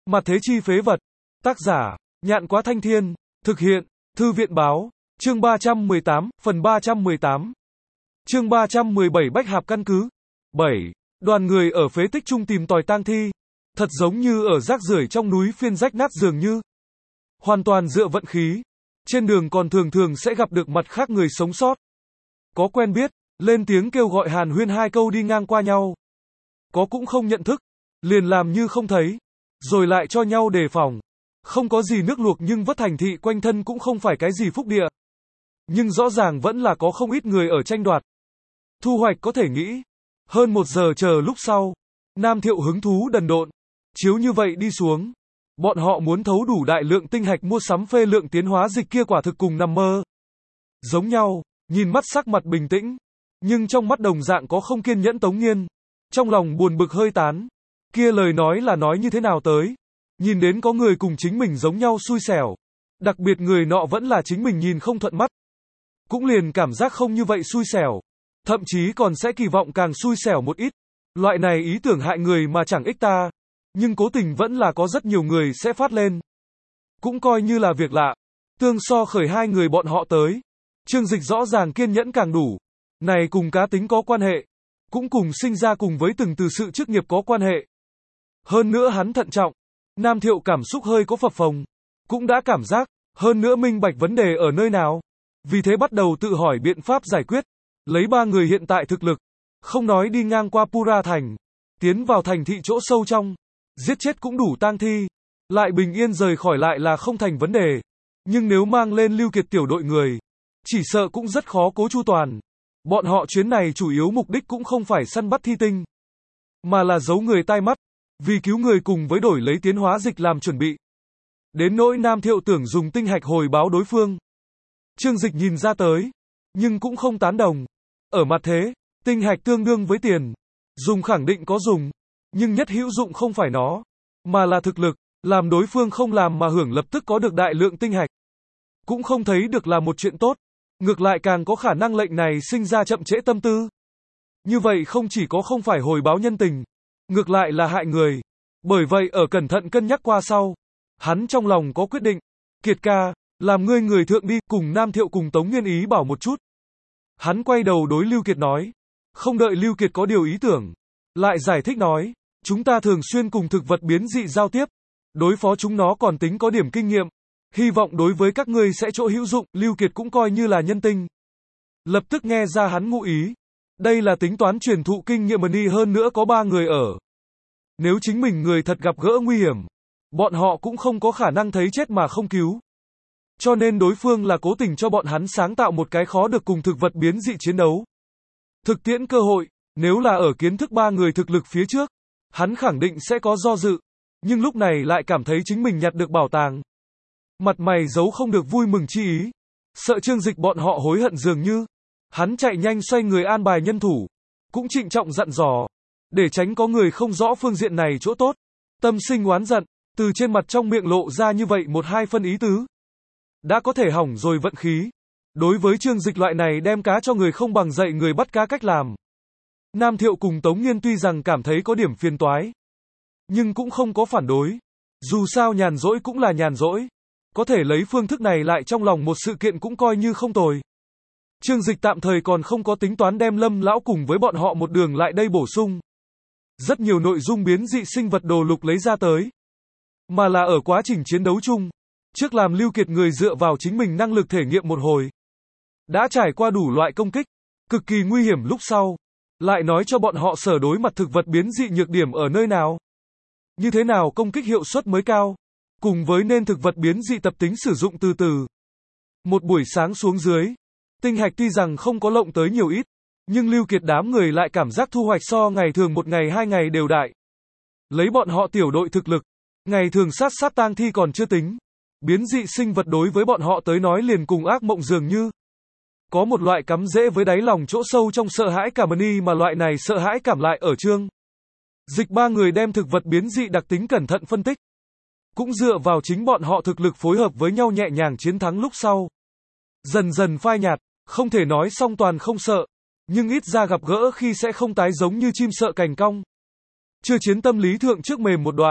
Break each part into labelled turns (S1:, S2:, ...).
S1: Mặt thế chi phế vật. Tác giả, Nhạn Quá Thanh Thiên. Thực hiện, Thư viện báo. Chương 318, phần 318. Chương 317 Bách Hạp căn cứ. 7. Đoàn người ở phế tích trung tìm tòi tang thi. Thật giống như ở rác rưởi trong núi phiên rách nát dường như. Hoàn toàn dựa vận khí. Trên đường còn thường thường sẽ gặp được mặt khác người sống sót. Có quen biết, lên tiếng kêu gọi hàn huyên hai câu đi ngang qua nhau. Có cũng không nhận thức, liền làm như không thấy, rồi lại cho nhau đề phòng. Không có gì nước luộc nhưng vất thành thị quanh thân cũng không phải cái gì phúc địa. Nhưng rõ ràng vẫn là có không ít người ở tranh đoạt. Thu hoạch có thể nghĩ. Hơn 1 giờ chờ lúc sau, Nam Thiệu hứng thú đần độn. Chiếu như vậy đi xuống, bọn họ muốn thấu đủ đại lượng tinh hạch mua sắm phê lượng tiến hóa dịch kia quả thực cùng nằm mơ. Giống nhau, nhìn mắt sắc mặt bình tĩnh, nhưng trong mắt đồng dạng có không kiên nhẫn Tống Nghiên. Trong lòng buồn bực hơi tán. Kia lời nói là nói như thế nào tới? Nhìn đến có người cùng chính mình giống nhau xui xẻo. Đặc biệt người nọ vẫn là chính mình nhìn không thuận mắt. Cũng liền cảm giác không như vậy xui xẻo. Thậm chí còn sẽ kỳ vọng càng xui xẻo một ít. Loại này ý tưởng hại người mà chẳng ích ta. Nhưng cố tình vẫn là có rất nhiều người sẽ phát lên. Cũng coi như là việc lạ. Tương so khởi hai người bọn họ tới. Trương Dịch rõ ràng kiên nhẫn càng đủ. Này cùng cá tính có quan hệ. Cũng cùng sinh ra cùng với từng từ sự chức nghiệp có quan hệ. Hơn nữa hắn thận trọng. Nam Thiệu cảm xúc hơi có phập phồng. Cũng đã cảm giác. Hơn nữa minh bạch vấn đề ở nơi nào. Vì thế bắt đầu tự hỏi biện pháp giải quyết. Lấy 3 người hiện tại thực lực. Không nói đi ngang qua Pura thành. Tiến vào thành thị chỗ sâu trong. Giết chết cũng đủ tang thi. Lại bình yên rời khỏi lại là không thành vấn đề. Nhưng nếu mang lên Lưu Kiệt tiểu đội người. Chỉ sợ cũng rất khó cố chu toàn. Bọn họ chuyến này chủ yếu mục đích cũng không phải săn bắt thi tinh. Mà là giấu người tai mắt. Vì cứu người cùng với đổi lấy tiến hóa dịch làm chuẩn bị. Đến nỗi Nam Thiệu tưởng dùng tinh hạch hồi báo đối phương. Trương Dịch nhìn ra tới. Nhưng cũng không tán đồng. Ở mặt thế, tinh hạch tương đương với tiền. Dùng khẳng định có dùng. Nhưng nhất hữu dụng không phải nó. Mà là thực lực. Làm đối phương không làm mà hưởng lập tức có được đại lượng tinh hạch. Cũng không thấy được là một chuyện tốt. Ngược lại càng có khả năng lệnh này sinh ra chậm trễ tâm tư. Như vậy không chỉ có không phải hồi báo nhân tình. Ngược lại là hại người. Bởi vậy ở cẩn thận cân nhắc qua sau. Hắn trong lòng có quyết định. Kiệt ca, làm ngươi người thượng đi, cùng Nam Thiệu cùng Tống Nghiên ý bảo một chút. Hắn quay đầu đối Lưu Kiệt nói. Không đợi Lưu Kiệt có điều ý tưởng. Lại giải thích nói. Chúng ta thường xuyên cùng thực vật biến dị giao tiếp. Đối phó chúng nó còn tính có điểm kinh nghiệm. Hy vọng đối với các ngươi sẽ chỗ hữu dụng, Lưu Kiệt cũng coi như là nhân tinh. Lập tức nghe ra hắn ngụ ý. Đây là tính toán truyền thụ kinh nghiệm đi hơn nữa có 3 người ở. Nếu chính mình người thật gặp gỡ nguy hiểm, bọn họ cũng không có khả năng thấy chết mà không cứu. Cho nên đối phương là cố tình cho bọn hắn sáng tạo một cái khó được cùng thực vật biến dị chiến đấu. Thực tiễn cơ hội, nếu là ở kiến thức 3 người thực lực phía trước, hắn khẳng định sẽ có do dự. Nhưng lúc này lại cảm thấy chính mình nhặt được bảo tàng. Mặt mày giấu không được vui mừng chi ý. Sợ Trương Dịch bọn họ hối hận dường như. Hắn chạy nhanh xoay người an bài nhân thủ. Cũng trịnh trọng dặn dò. Để tránh có người không rõ phương diện này chỗ tốt. Tâm sinh oán giận. Từ trên mặt trong miệng lộ ra như vậy 1-2 phân ý tứ. Đã có thể hỏng rồi vận khí. Đối với Trương Dịch loại này đem cá cho người không bằng dạy người bắt cá cách làm. Nam Thiệu cùng Tống Nghiên tuy rằng cảm thấy có điểm phiền toái. Nhưng cũng không có phản đối. Dù sao nhàn rỗi cũng là nhàn rỗi. Có thể lấy phương thức này lại trong lòng một sự kiện cũng coi như không tồi. Trương Dịch tạm thời còn không có tính toán đem Lâm lão cùng với bọn họ một đường lại đây bổ sung. Rất nhiều nội dung biến dị sinh vật đồ lục lấy ra tới. Mà là ở quá trình chiến đấu chung. Trước làm Lưu Kiệt người dựa vào chính mình năng lực thể nghiệm một hồi. Đã trải qua đủ loại công kích. Cực kỳ nguy hiểm lúc sau. Lại nói cho bọn họ sở đối mặt thực vật biến dị nhược điểm ở nơi nào. Như thế nào công kích hiệu suất mới cao. Cùng với nên thực vật biến dị tập tính sử dụng từ từ. Một buổi sáng xuống dưới. Tinh hạch tuy rằng không có lộng tới nhiều ít. Nhưng Lưu Kiệt đám người lại cảm giác thu hoạch so ngày thường 1 ngày 2 ngày đều đại. Lấy bọn họ tiểu đội thực lực. Ngày thường sát tang thi còn chưa tính. Biến dị sinh vật đối với bọn họ tới nói liền cùng ác mộng dường như. Có một loại cắm rễ với đáy lòng chỗ sâu trong sợ hãi cảm ơn mà loại này sợ hãi cảm lại ở Trương Dịch 3 người đem thực vật biến dị đặc tính cẩn thận phân tích. Cũng dựa vào chính bọn họ thực lực phối hợp với nhau nhẹ nhàng chiến thắng lúc sau. Dần dần phai nhạt, không thể nói song toàn không sợ. Nhưng ít ra gặp gỡ khi sẽ không tái giống như chim sợ cành cong. Chưa chiến tâm lý thượng trước mềm một đoạn.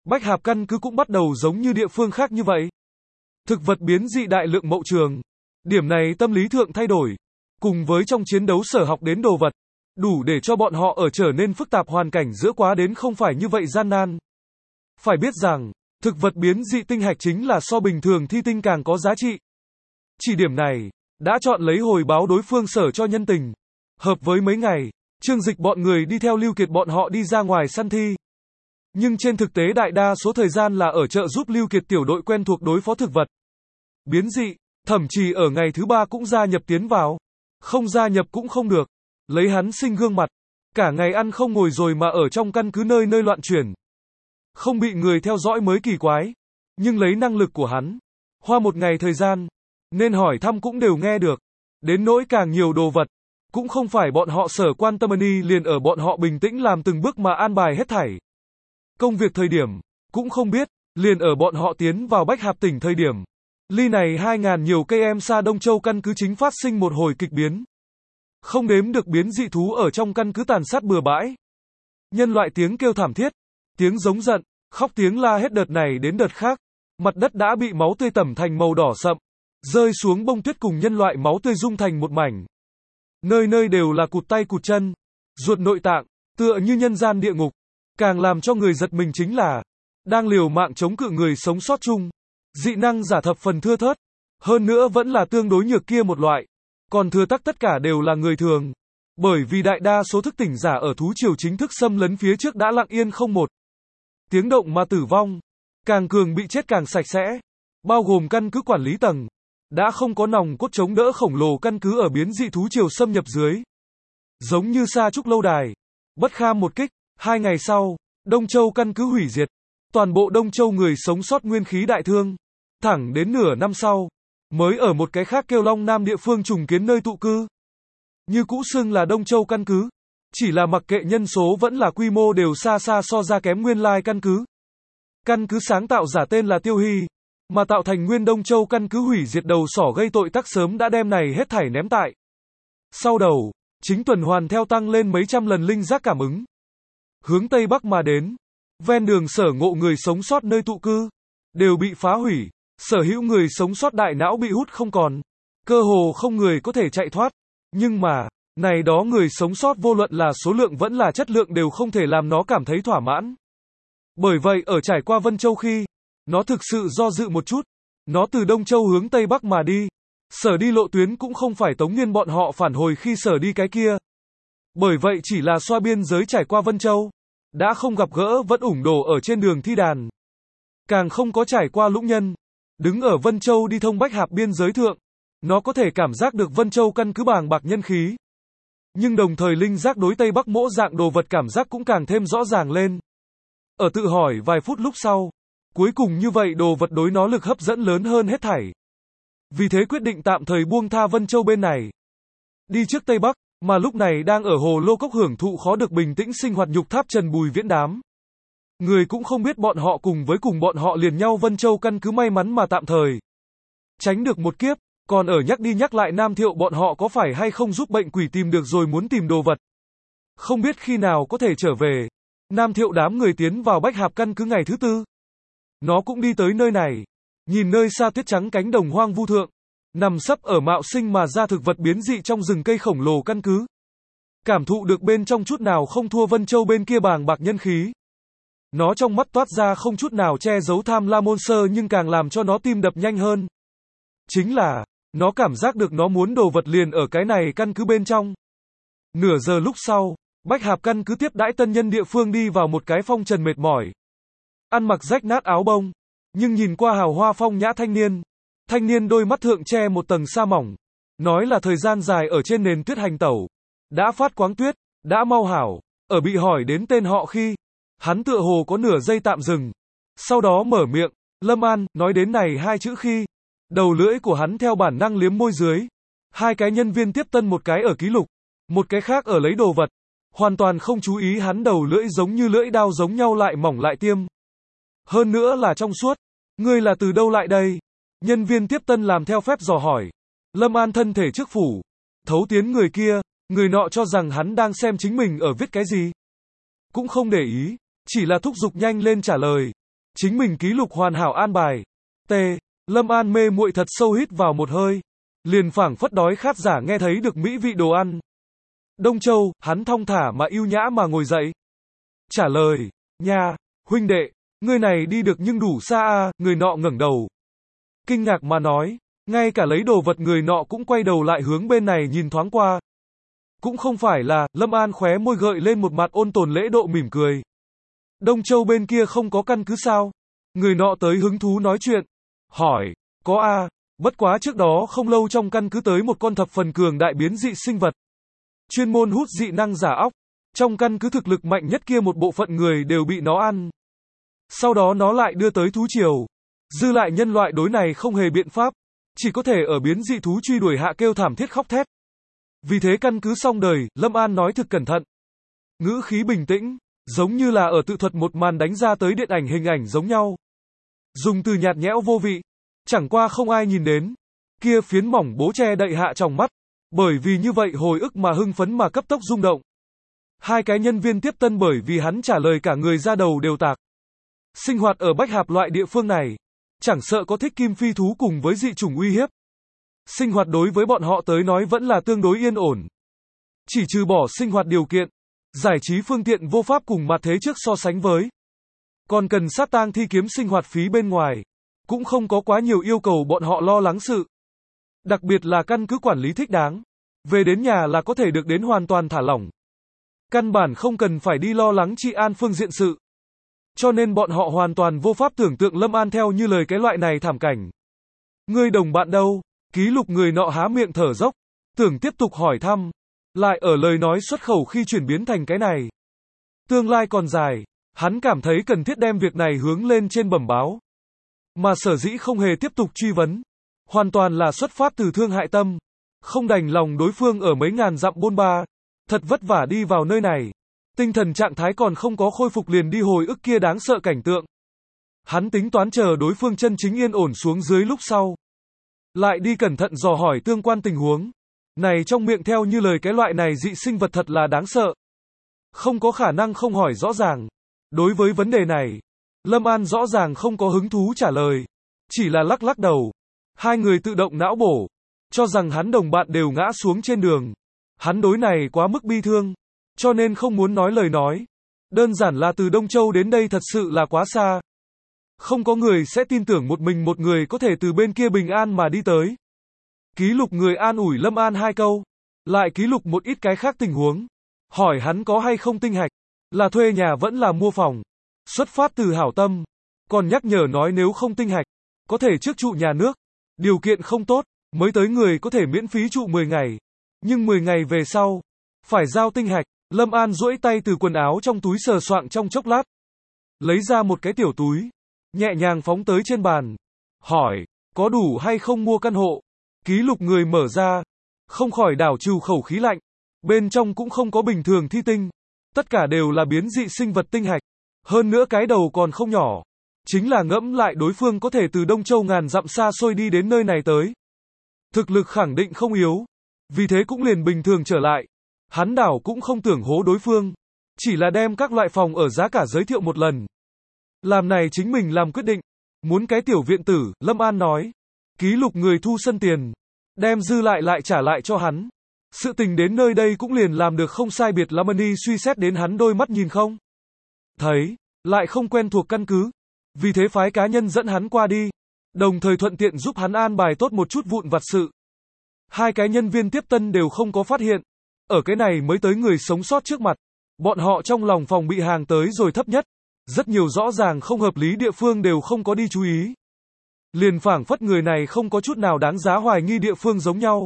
S1: Bách Hạp căn cứ cũng bắt đầu giống như địa phương khác như vậy. Thực vật biến dị đại lượng mậu trường. Điểm này tâm lý thượng thay đổi. Cùng với trong chiến đấu sở học đến đồ vật. Đủ để cho bọn họ ở trở nên phức tạp hoàn cảnh giữa quá đến không phải như vậy gian nan. Phải biết rằng, thực vật biến dị tinh hạch chính là so bình thường thi tinh càng có giá trị. Chỉ điểm này, đã chọn lấy hồi báo đối phương sở cho nhân tình. Hợp với mấy ngày, Trương Dịch bọn người đi theo Lưu Kiệt bọn họ đi ra ngoài săn thi. Nhưng trên thực tế đại đa số thời gian là ở chợ giúp Lưu Kiệt tiểu đội quen thuộc đối phó thực vật biến dị, thậm chí ở ngày thứ 3 cũng gia nhập tiến vào. Không gia nhập cũng không được. Lấy hắn sinh gương mặt. Cả ngày ăn không ngồi rồi mà ở trong căn cứ nơi nơi loạn chuyển. Không bị người theo dõi mới kỳ quái. Nhưng lấy năng lực của hắn, hoa một ngày thời gian, nên hỏi thăm cũng đều nghe được. Đến nỗi càng nhiều đồ vật, cũng không phải bọn họ sở quan tâm liền ở bọn họ bình tĩnh làm từng bước mà an bài hết thảy. Công việc thời điểm, cũng không biết, liền ở bọn họ tiến vào Bách Hạp tỉnh thời điểm. Ly này 2.000 nhiều cây em xa Đông Châu căn cứ chính phát sinh một hồi kịch biến. Không đếm được biến dị thú ở trong căn cứ tàn sát bừa bãi. Nhân loại tiếng kêu thảm thiết, tiếng giống giận, khóc tiếng la hết đợt này đến đợt khác. Mặt đất đã bị máu tươi tẩm thành màu đỏ sậm, rơi xuống bông tuyết cùng nhân loại máu tươi dung thành một mảnh. Nơi nơi đều là cụt tay cụt chân, ruột nội tạng, tựa như nhân gian địa ngục. Càng làm cho người giật mình chính là, đang liều mạng chống cự người sống sót chung. Dị năng giả thập phần thưa thớt, hơn nữa vẫn là tương đối nhược kia một loại. Còn thừa tất cả đều là người thường. Bởi vì đại đa số thức tỉnh giả ở thú triều chính thức xâm lấn phía trước đã lặng yên không một tiếng động mà tử vong. Càng cường bị chết càng sạch sẽ. Bao gồm căn cứ quản lý tầng. Đã không có nòng cốt chống đỡ khổng lồ căn cứ ở biến dị thú triều xâm nhập dưới. Giống như Sa Trúc lâu đài. Bất kham một kích. 2 ngày sau, Đông Châu căn cứ hủy diệt. Toàn bộ Đông Châu người sống sót nguyên khí đại thương. Thẳng đến nửa năm sau, mới ở một cái khác kêu Long Nam địa phương trùng kiến nơi tụ cư. Như cũ xưng là Đông Châu căn cứ. Chỉ là mặc kệ nhân số vẫn là quy mô đều xa xa so ra kém nguyên lai căn cứ. Căn cứ sáng tạo giả tên là Tiêu Hy, mà tạo thành nguyên Đông Châu căn cứ hủy diệt đầu sỏ gây tội tắc sớm đã đem này hết thảy ném tại. Sau đầu, chính tuần hoàn theo tăng lên mấy trăm lần linh giác cảm ứng. Hướng Tây Bắc mà đến, ven đường sở ngộ người sống sót nơi tụ cư, đều bị phá hủy, sở hữu người sống sót đại não bị hút không còn, cơ hồ không người có thể chạy thoát, nhưng mà, này đó người sống sót vô luận là số lượng vẫn là chất lượng đều không thể làm nó cảm thấy thỏa mãn. Bởi vậy ở trải qua Vân Châu khi, nó thực sự do dự một chút, nó từ Đông Châu hướng Tây Bắc mà đi, sở đi lộ tuyến cũng không phải Tống Nghiên bọn họ phản hồi khi sở đi cái kia. Bởi vậy chỉ là xoa biên giới trải qua Vân Châu, đã không gặp gỡ vẫn ủng đổ ở trên đường thi đàn. Càng không có trải qua Lũng Nhân, đứng ở Vân Châu đi thông Bách Hạp biên giới thượng, nó có thể cảm giác được Vân Châu căn cứ bàng bạc nhân khí. Nhưng đồng thời linh giác đối Tây Bắc mỗi dạng đồ vật cảm giác cũng càng thêm rõ ràng lên. Ở tự hỏi vài phút lúc sau, cuối cùng như vậy đồ vật đối nó lực hấp dẫn lớn hơn hết thảy. Vì thế quyết định tạm thời buông tha Vân Châu bên này. Đi trước Tây Bắc, mà lúc này đang ở hồ Lô Cốc hưởng thụ khó được bình tĩnh sinh hoạt nhục tháp Trần Bùi Viễn đám. Người cũng không biết bọn họ cùng bọn họ liền nhau Vân Châu căn cứ may mắn mà tạm thời tránh được một kiếp, còn ở nhắc đi nhắc lại Nam Thiệu bọn họ có phải hay không giúp bệnh quỷ tìm được rồi muốn tìm đồ vật. Không biết khi nào có thể trở về. Nam Thiệu đám người tiến vào Bách Hạp căn cứ ngày thứ 4. Nó cũng đi tới nơi này. Nhìn nơi xa tuyết trắng cánh đồng hoang vu thượng. Nằm sấp ở mạo sinh mà ra thực vật biến dị trong rừng cây khổng lồ căn cứ. Cảm thụ được bên trong chút nào không thua Vân Châu bên kia bàng bạc nhân khí. Nó trong mắt toát ra không chút nào che giấu tham lam môn sơ nhưng càng làm cho nó tim đập nhanh hơn. Chính là, nó cảm giác được nó muốn đồ vật liền ở cái này căn cứ bên trong. Nửa giờ lúc sau, Bách Hạp căn cứ tiếp đãi tân nhân địa phương đi vào một cái phong trần mệt mỏi. Ăn mặc rách nát áo bông, nhưng nhìn qua hào hoa phong nhã thanh niên. Thanh niên đôi mắt thượng che một tầng sa mỏng. Nói là thời gian dài ở trên nền tuyết hành tẩu. Đã phát quáng tuyết, đã mau hảo. Ở bị hỏi đến tên họ khi, hắn tựa hồ có nửa giây tạm dừng. Sau đó mở miệng, Lâm An, nói đến này 2 chữ khi. Đầu lưỡi của hắn theo bản năng liếm môi dưới. 2 cái nhân viên tiếp tân một cái ở ký lục. Một cái khác ở lấy đồ vật. Hoàn toàn không chú ý hắn đầu lưỡi giống như lưỡi dao giống nhau lại mỏng lại tiêm. Hơn nữa là trong suốt. Ngươi là từ đâu lại đây? Nhân viên tiếp tân làm theo phép dò hỏi. Lâm An thân thể trước phủ. Thấu tiến người kia. Người nọ cho rằng hắn đang xem chính mình ở viết cái gì. Cũng không để ý. Chỉ là thúc giục nhanh lên trả lời. chính mình ký lục hoàn hảo an bài. T. Lâm An mê muội thật sâu hít vào một hơi. Liền phảng phất đói khát giả nghe thấy được mỹ vị đồ ăn. Đông Châu, hắn thong thả mà yêu nhã mà ngồi dậy. Trả lời, nha, huynh đệ, ngươi này đi được nhưng đủ xa à, người nọ ngẩng đầu. Kinh ngạc mà nói, ngay cả lấy đồ vật người nọ cũng quay đầu lại hướng bên này nhìn thoáng qua. Cũng không phải là, Lâm An khóe môi gợi lên một mặt ôn tồn lễ độ mỉm cười. Đông Châu bên kia không có căn cứ sao? Người nọ tới hứng thú nói chuyện. Hỏi, có a, bất quá trước đó không lâu trong căn cứ tới một con thập phần cường đại biến dị sinh vật. Chuyên môn hút dị năng giả óc. Trong căn cứ thực lực mạnh nhất kia một bộ phận người đều bị nó ăn. Sau đó nó lại đưa tới thú triều. Dư lại nhân loại đối này không hề biện pháp. Chỉ có thể ở biến dị thú truy đuổi hạ kêu thảm thiết khóc thét. Vì thế căn cứ xong đời, Lâm An nói thực cẩn thận. Ngữ khí bình tĩnh, giống như là ở tự thuật một màn đánh ra tới điện ảnh hình ảnh giống nhau. Dùng từ nhạt nhẽo vô vị. Chẳng qua không ai nhìn đến. Kia phiến mỏng bố che đậy hạ trong mắt. Bởi vì như vậy hồi ức mà hưng phấn mà cấp tốc rung động. Hai cái nhân viên tiếp tân bởi vì hắn trả lời cả người ra đầu đều tạc. Sinh hoạt ở Bách Hạp loại địa phương này. Chẳng sợ có thích kim phi thú cùng với dị chủng uy hiếp. Sinh hoạt đối với bọn họ tới nói vẫn là tương đối yên ổn. Chỉ trừ bỏ sinh hoạt điều kiện. Giải trí phương tiện vô pháp cùng mặt thế trước so sánh với. Còn cần sát tang thi kiếm sinh hoạt phí bên ngoài. Cũng không có quá nhiều yêu cầu bọn họ lo lắng sự. Đặc biệt là căn cứ quản lý thích đáng. Về đến nhà là có thể được đến hoàn toàn thả lỏng. Căn bản không cần phải đi lo lắng trị an phương diện sự. Cho nên bọn họ hoàn toàn vô pháp tưởng tượng Lâm An theo như lời cái loại này thảm cảnh. Ngươi đồng bạn đâu? Ký lục người nọ há miệng thở dốc. Tưởng tiếp tục hỏi thăm. Lại ở lời nói xuất khẩu khi chuyển biến thành cái này. Tương lai còn dài. Hắn cảm thấy cần thiết đem việc này hướng lên trên bẩm báo. Mà sở dĩ không hề tiếp tục truy vấn. Hoàn toàn là xuất phát từ thương hại tâm. Không đành lòng đối phương ở mấy ngàn dặm bôn ba. Thật vất vả đi vào nơi này. Tinh thần trạng thái còn không có khôi phục liền đi hồi ức kia đáng sợ cảnh tượng. Hắn tính toán chờ đối phương chân chính yên ổn xuống dưới lúc sau. Lại đi cẩn thận dò hỏi tương quan tình huống. Này trong miệng theo như lời cái loại này dị sinh vật thật là đáng sợ. Không có khả năng không hỏi rõ ràng. Đối với vấn đề này, Lâm An rõ ràng không có hứng thú trả lời. Chỉ là lắc lắc đầu. Hai người tự động não bổ. Cho rằng hắn đồng bạn đều ngã xuống trên đường. Hắn đối này quá mức bi thương. Cho nên không muốn nói lời nói. Đơn giản là từ Đông Châu đến đây thật sự là quá xa. Không có người sẽ tin tưởng một mình một người có thể từ bên kia bình an mà đi tới. Ký lục người an ủi Lâm An 2 câu. Lại ký lục một ít cái khác tình huống. Hỏi hắn có hay không tinh hạch. Là thuê nhà vẫn là mua phòng. Xuất phát từ hảo tâm. Còn nhắc nhở nói nếu không tinh hạch. Có thể trước trụ nhà nước. Điều kiện không tốt. Mới tới người có thể miễn phí trụ 10 ngày. Nhưng 10 ngày về sau. Phải giao tinh hạch. Lâm An duỗi tay từ quần áo trong túi sờ soạng trong chốc lát. Lấy ra một cái tiểu túi. Nhẹ nhàng phóng tới trên bàn. Hỏi. Có đủ hay không mua căn hộ? Ký lục người mở ra. Không khỏi đảo trừ khẩu khí lạnh. Bên trong cũng không có bình thường thi tinh. Tất cả đều là biến dị sinh vật tinh hạch. Hơn nữa cái đầu còn không nhỏ. Chính là ngẫm lại đối phương có thể từ Đông Châu ngàn dặm xa xôi đi đến nơi này tới. Thực lực khẳng định không yếu. Vì thế cũng liền bình thường trở lại. Hắn đảo cũng không tưởng hố đối phương. Chỉ là đem các loại phòng ở giá cả giới thiệu một lần. Làm này chính mình làm quyết định. Muốn cái tiểu viện tử, Lâm An nói. Ký lục người thu sân tiền. Đem dư lại trả lại cho hắn. Sự tình đến nơi đây cũng liền làm được không sai biệt lắm đi suy xét đến hắn đôi mắt nhìn không. Thấy, lại không quen thuộc căn cứ. Vì thế phái cá nhân dẫn hắn qua đi. Đồng thời thuận tiện giúp hắn an bài tốt một chút vụn vặt sự. Hai cái nhân viên tiếp tân đều không có phát hiện. Ở cái này mới tới người sống sót trước mặt. Bọn họ trong lòng phòng bị hàng tới rồi thấp nhất. Rất nhiều rõ ràng không hợp lý địa phương đều không có đi chú ý. Liền phảng phất người này không có chút nào đáng giá hoài nghi địa phương giống nhau.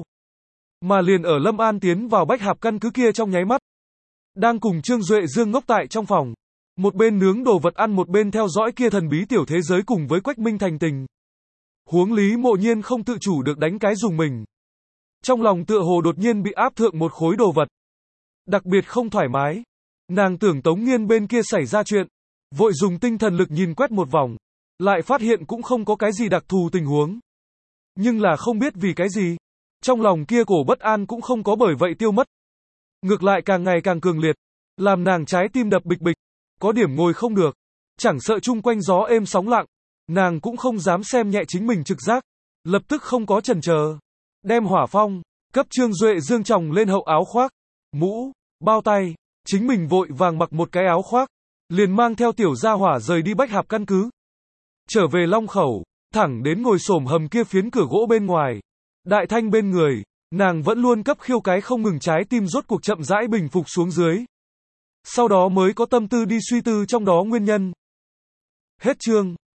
S1: Mà liền ở Lâm An tiến vào Bách Hạp căn cứ kia trong nháy mắt. Đang cùng Trương Duệ Dương ngốc tại trong phòng. Một bên nướng đồ vật ăn một bên theo dõi kia thần bí tiểu thế giới cùng với Quách Minh thành tình. Huống Lý Mộ Nhiên không tự chủ được đánh cái dùng mình. Trong lòng tựa hồ đột nhiên bị áp thượng một khối đồ vật. Đặc biệt không thoải mái. Nàng tưởng Tống Nghiên bên kia xảy ra chuyện. Vội dùng tinh thần lực nhìn quét một vòng. Lại phát hiện cũng không có cái gì đặc thù tình huống. Nhưng là không biết vì cái gì. Trong lòng kia cổ bất an cũng không có bởi vậy tiêu mất. Ngược lại càng ngày càng cường liệt. Làm nàng trái tim đập bịch bịch. Có điểm ngồi không được. Chẳng sợ chung quanh gió êm sóng lặng, nàng cũng không dám xem nhẹ chính mình trực giác. Lập tức không có chần chờ. Đem hỏa phong, cấp Trương Duệ Dương chồng lên hậu áo khoác, mũ, bao tay. Chính mình vội vàng mặc một cái áo khoác. Liền mang theo tiểu gia hỏa rời đi Bách Hạp căn cứ. Trở về Long Khẩu, thẳng đến ngồi xổm hầm kia phiến cửa gỗ bên ngoài. Đại Thanh bên người, nàng vẫn luôn cấp khiêu cái không ngừng, trái tim rốt cuộc chậm rãi bình phục xuống dưới. Sau đó mới có tâm tư đi suy tư trong đó nguyên nhân. Hết chương.